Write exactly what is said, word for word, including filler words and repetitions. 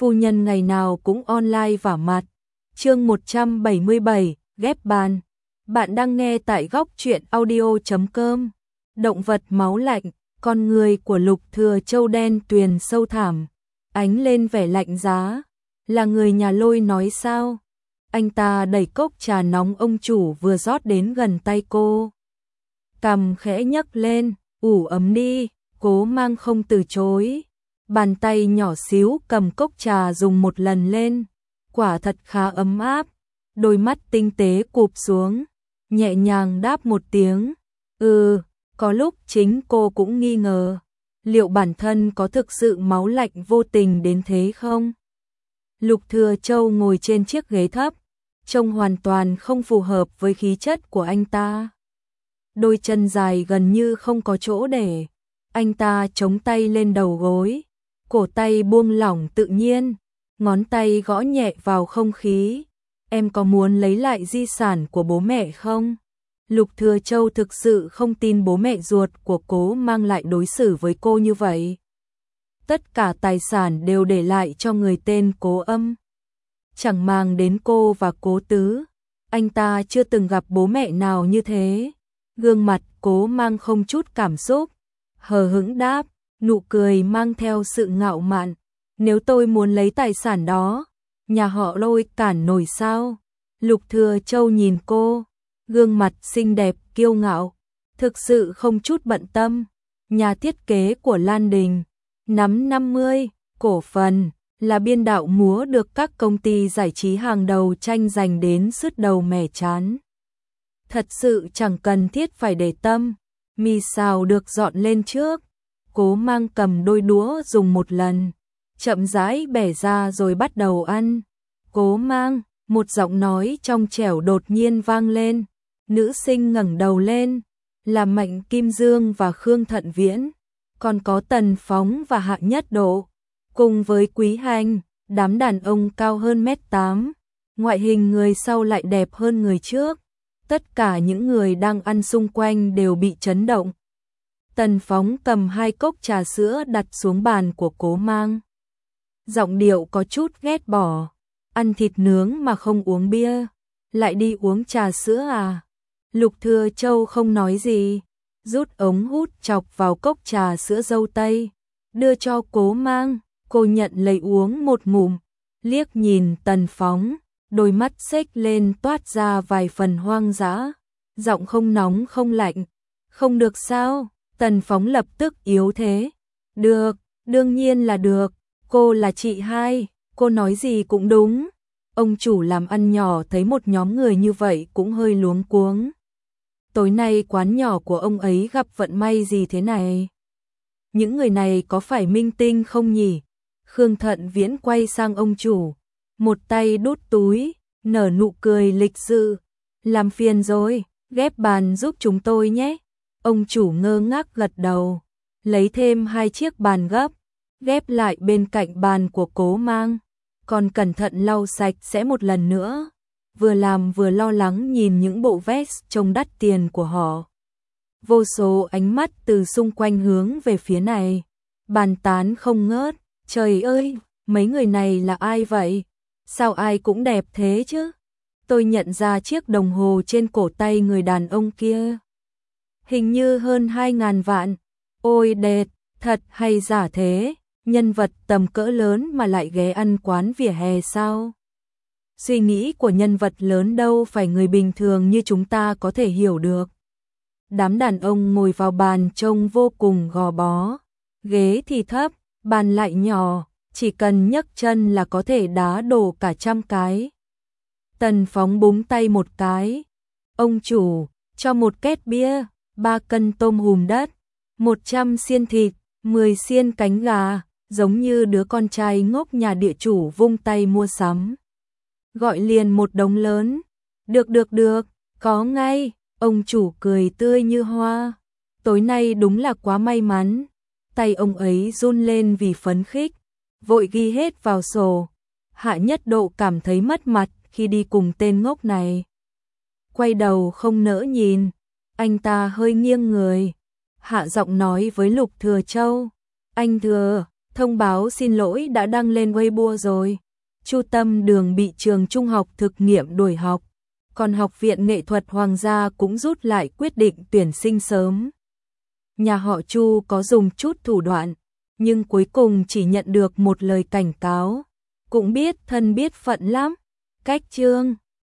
phu nhân ngày nào cũng online vả mặt. Chương một trăm bảy mươi bảy, ghép bàn. Bạn đang nghe tại góc truyện audio chấm com. Động vật máu lạnh, con người của Lục Thừa Châu đen tuyền sâu thẳm, ánh lên vẻ lạnh giá. Là người nhà Lôi nói sao? Anh ta đẩy cốc trà nóng ông chủ vừa rót đến gần tay cô. Cằm khẽ nhấc lên, ủ ấm đi, Cố Mang không từ chối. Bàn tay nhỏ xíu cầm cốc trà dùng một lần lên, quả thật khá ấm áp. Đôi mắt tinh tế cụp xuống, nhẹ nhàng đáp một tiếng. Ừ, có lúc chính cô cũng nghi ngờ, liệu bản thân có thực sự máu lạnh vô tình đến thế không? Lục Thừa Châu ngồi trên chiếc ghế thấp, trông hoàn toàn không phù hợp với khí chất của anh ta. Đôi chân dài gần như không có chỗ để. Anh ta chống tay lên đầu gối, cổ tay buông lỏng tự nhiên, ngón tay gõ nhẹ vào không khí. Em có muốn lấy lại di sản của bố mẹ không? Lục Thừa Châu thực sự không tin bố mẹ ruột của Cố Mang lại đối xử với cô như vậy. Tất cả tài sản đều để lại cho người tên Cố Âm, chẳng màng đến cô và Cố Tứ. Anh ta chưa từng gặp bố mẹ nào như thế. Gương mặt Cố Mang không chút cảm xúc, hờ hững đáp, nụ cười mang theo sự ngạo mạn. Nếu tôi muốn lấy tài sản đó, nhà họ Lôi cản nổi sao? Lục Thừa Châu nhìn cô, gương mặt xinh đẹp kiêu ngạo, thực sự không chút bận tâm. Nhà thiết kế của Lan Đình nắm năm mươi cổ phần, là biên đạo múa được các công ty giải trí hàng đầu tranh giành đến sứt đầu mẻ trán. Thật sự chẳng cần thiết phải để tâm. Mì xào được dọn lên trước, Cố Mang cầm đôi đũa dùng một lần, chậm rãi bẻ ra rồi bắt đầu ăn. Cố Mang, một giọng nói trong trẻo đột nhiên vang lên. Nữ sinh ngẩng đầu lên, là Mạnh Kim Dương và Khương Thận Viễn, còn có Tần Phóng và Hạ Nhất Độ, cùng với Quý Hành. Đám đàn ông cao hơn mét tám, ngoại hình người sau lại đẹp hơn người trước. Tất cả những người đang ăn xung quanh đều bị chấn động. Tần Phóng cầm hai cốc trà sữa đặt xuống bàn của Cố Mang, giọng điệu có chút ghét bỏ. Ăn thịt nướng mà không uống bia, lại đi uống trà sữa à? Lục Thừa Châu không nói gì, rút ống hút chọc vào cốc trà sữa dâu tây, đưa cho Cố Mang. Cô nhận lấy uống một ngụm, liếc nhìn Tần Phóng, đôi mắt xếch lên toát ra vài phần hoang dã, giọng không nóng không lạnh. Không được sao? Tần Phóng lập tức yếu thế. Được, đương nhiên là được, cô là chị hai, cô nói gì cũng đúng. Ông chủ làm ăn nhỏ thấy một nhóm người như vậy cũng hơi luống cuống. Tối nay quán nhỏ của ông ấy gặp vận may gì thế này? Những người này có phải minh tinh không nhỉ? Khương Thận Viễn quay sang ông chủ, một tay đút túi, nở nụ cười lịch sự. Làm phiền rồi, ghép bàn giúp chúng tôi nhé. Ông chủ ngơ ngác gật đầu, lấy thêm hai chiếc bàn gấp, ghép lại bên cạnh bàn của Cố Mang, còn cẩn thận lau sạch sẽ một lần nữa. Vừa làm vừa lo lắng nhìn những bộ vest trông đắt tiền của họ. Vô số ánh mắt từ xung quanh hướng về phía này, bàn tán không ngớt. Trời ơi, mấy người này là ai vậy? Sao ai cũng đẹp thế chứ? Tôi nhận ra chiếc đồng hồ trên cổ tay người đàn ông kia, hình như hơn hai ngàn vạn. Ôi đẹp, thật hay giả thế? Nhân vật tầm cỡ lớn mà lại ghé ăn quán vỉa hè sao? Suy nghĩ của nhân vật lớn đâu phải người bình thường như chúng ta có thể hiểu được. Đám đàn ông ngồi vào bàn trông vô cùng gò bó, ghế thì thấp, bàn lại nhỏ, chỉ cần nhấc chân là có thể đá đổ cả trăm cái. Tần Phóng búng tay một cái. Ông chủ, cho một két bia, ba cân tôm hùm đất, một trăm xiên thịt, mười xiên cánh gà, giống như đứa con trai ngốc nhà địa chủ vung tay mua sắm. Gọi liền một đống lớn. Được được được, có ngay. Ông chủ cười tươi như hoa. Tối nay đúng là quá may mắn. Tay ông ấy run lên vì phấn khích, vội ghi hết vào sổ. Hạ Nhất Độ cảm thấy mất mặt khi đi cùng tên ngốc này. Quay đầu không nỡ nhìn, anh ta hơi nghiêng người. Hạ giọng nói với Lục Thừa Châu, anh Thừa, Thông báo xin lỗi đã đăng lên Weibo rồi. Chu Tâm Đường bị trường trung học thực nghiệm đuổi học, còn Học viện Nghệ thuật Hoàng gia cũng rút lại quyết định tuyển sinh sớm. Nhà họ Chu có dùng chút thủ đoạn, nhưng cuối cùng chỉ nhận được một lời cảnh cáo. Cũng biết thân biết phận lắm. Cách chương